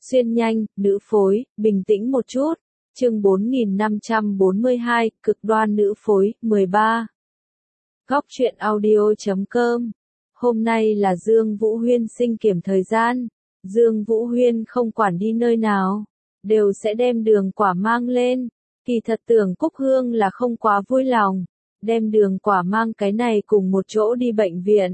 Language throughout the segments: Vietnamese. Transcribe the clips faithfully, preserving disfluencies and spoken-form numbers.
Xuyên nhanh, nữ phối, bình tĩnh một chút. Chương bốn nghìn năm trăm bốn mươi hai, cực đoan nữ phối, mười ba. Góc truyện audio chấm com. Hôm nay là Dương Vũ Huyên sinh kiểm thời gian. Dương Vũ Huyên không quản đi nơi nào, đều sẽ đem đường quả mang lên. Kỳ thật tưởng Cúc Hương là không quá vui lòng, đem đường quả mang cái này cùng một chỗ đi bệnh viện.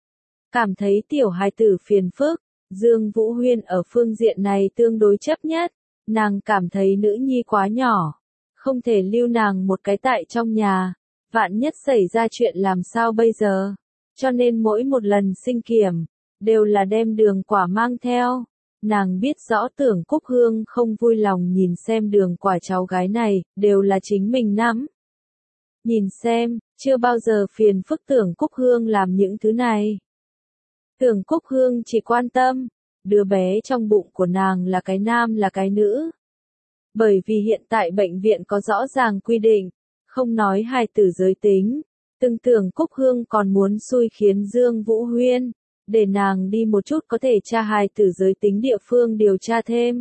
Cảm thấy tiểu hài tử phiền phức, Dương Vũ Huyên ở phương diện này tương đối chấp nhất. Nàng cảm thấy nữ nhi quá nhỏ, không thể lưu nàng một cái tại trong nhà, vạn nhất xảy ra chuyện làm sao bây giờ. Cho nên mỗi một lần sinh kiểm, đều là đem đường quả mang theo. Nàng biết rõ tưởng Cúc Hương không vui lòng nhìn xem đường quả cháu gái này, đều là chính mình nắm. Nhìn xem, chưa bao giờ phiền phức tưởng Cúc Hương làm những thứ này. Tưởng Cúc Hương chỉ quan tâm, đứa bé trong bụng của nàng là cái nam là cái nữ. Bởi vì hiện tại bệnh viện có rõ ràng quy định, không nói hài tử giới tính. Từng tưởng Cúc Hương còn muốn xui khiến Dương Vũ Huyên, để nàng đi một chút có thể tra hài tử giới tính địa phương điều tra thêm.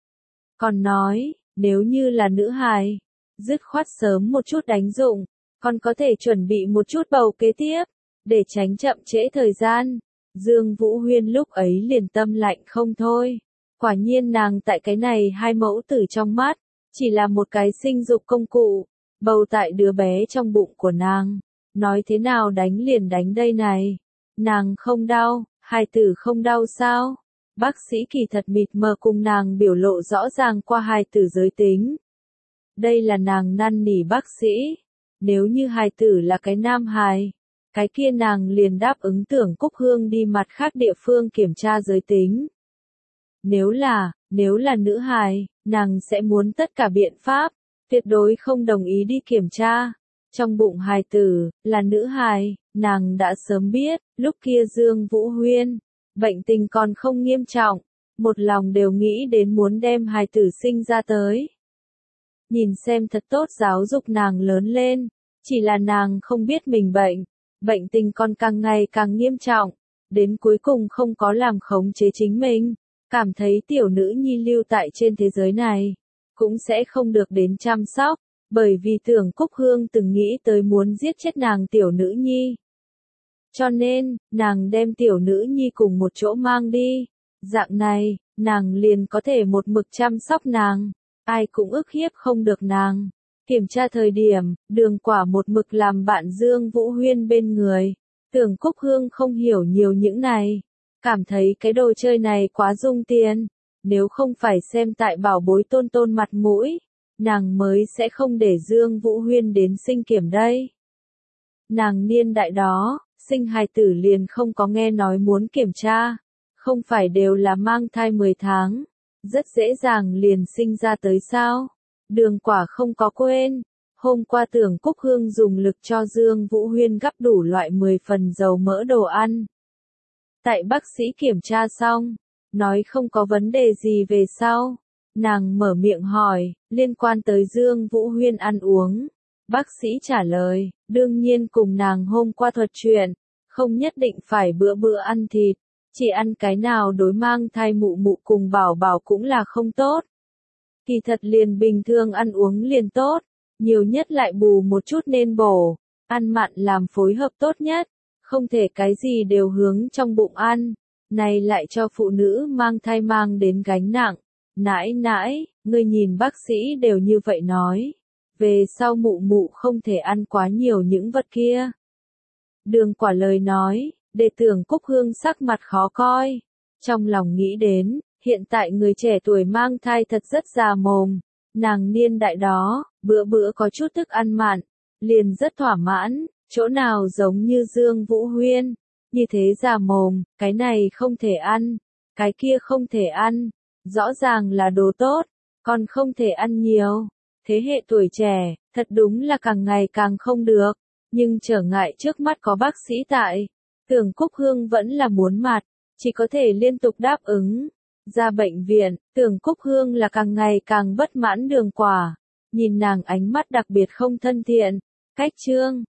Còn nói, nếu như là nữ hài, dứt khoát sớm một chút đánh dụng, còn có thể chuẩn bị một chút bầu kế tiếp, để tránh chậm trễ thời gian. Dương Vũ Huyên lúc ấy liền tâm lạnh không thôi. Quả nhiên nàng tại cái này hai mẫu tử trong mắt, chỉ là một cái sinh dục công cụ, bầu tại đứa bé trong bụng của nàng. Nói thế nào đánh liền đánh đây này. Nàng không đau, hài tử không đau sao? Bác sĩ kỳ thật mịt mờ cùng nàng biểu lộ rõ ràng qua hài tử giới tính. Đây là nàng năn nỉ bác sĩ. Nếu như hài tử là cái nam hài, cái kia nàng liền đáp ứng tưởng Cúc Hương đi mặt khác địa phương kiểm tra giới tính. Nếu là, nếu là nữ hài, nàng sẽ muốn tất cả biện pháp, tuyệt đối không đồng ý đi kiểm tra. Trong bụng hài tử, là nữ hài, nàng đã sớm biết, lúc kia Dương Vũ Huyên, bệnh tình còn không nghiêm trọng, một lòng đều nghĩ đến muốn đem hài tử sinh ra tới. Nhìn xem thật tốt giáo dục nàng lớn lên, chỉ là nàng không biết mình bệnh, bệnh tình còn càng ngày càng nghiêm trọng, đến cuối cùng không có làm khống chế chính mình, cảm thấy tiểu nữ nhi lưu tại trên thế giới này, cũng sẽ không được đến chăm sóc. Bởi vì tưởng Cúc Hương từng nghĩ tới muốn giết chết nàng tiểu nữ nhi. Cho nên, nàng đem tiểu nữ nhi cùng một chỗ mang đi. Dạng này, nàng liền có thể một mực chăm sóc nàng. Ai cũng ức hiếp không được nàng. Kiểm tra thời điểm, đường quả một mực làm bạn Dương Vũ Huyên bên người. Tưởng Cúc Hương không hiểu nhiều những này. Cảm thấy cái đồ chơi này quá dung tiền. Nếu không phải xem tại bảo bối tôn tôn mặt mũi, nàng mới sẽ không để Dương Vũ Huyên đến sinh kiểm đây. Nàng niên đại đó, sinh hài tử liền không có nghe nói muốn kiểm tra, không phải đều là mang thai mười tháng, rất dễ dàng liền sinh ra tới sao. Đường quả không có quên, hôm qua tưởng Cúc Hương dùng lực cho Dương Vũ Huyên gắp đủ loại mười phần dầu mỡ đồ ăn. Tại bác sĩ kiểm tra xong, nói không có vấn đề gì về sau. Nàng mở miệng hỏi, liên quan tới Dương Vũ Huyên ăn uống. Bác sĩ trả lời, đương nhiên cùng nàng hôm qua thuật chuyện, không nhất định phải bữa bữa ăn thịt, chỉ ăn cái nào đối mang thai mụ mụ cùng bảo bảo cũng là không tốt. Kỳ thật liền bình thường ăn uống liền tốt, nhiều nhất lại bù một chút nên bổ, ăn mặn làm phối hợp tốt nhất, không thể cái gì đều hướng trong bụng ăn, này lại cho phụ nữ mang thai mang đến gánh nặng. Nãi nãi, ngươi nhìn bác sĩ đều như vậy nói. Về sau mụ mụ không thể ăn quá nhiều những vật kia. Đường quả lời nói, để tưởng Cúc Hương sắc mặt khó coi. Trong lòng nghĩ đến, hiện tại người trẻ tuổi mang thai thật rất già mồm. Nàng niên đại đó, bữa bữa có chút thức ăn mặn, liền rất thỏa mãn, chỗ nào giống như Dương Vũ Huyên. Như thế già mồm, cái này không thể ăn, cái kia không thể ăn. Rõ ràng là đồ tốt, còn không thể ăn nhiều. Thế hệ tuổi trẻ, thật đúng là càng ngày càng không được. Nhưng trở ngại trước mắt có bác sĩ tại. Tưởng Cúc Hương vẫn là muốn mặt, chỉ có thể liên tục đáp ứng. Ra bệnh viện, tưởng Cúc Hương là càng ngày càng bất mãn đường quả. Nhìn nàng ánh mắt đặc biệt không thân thiện. Cách chương,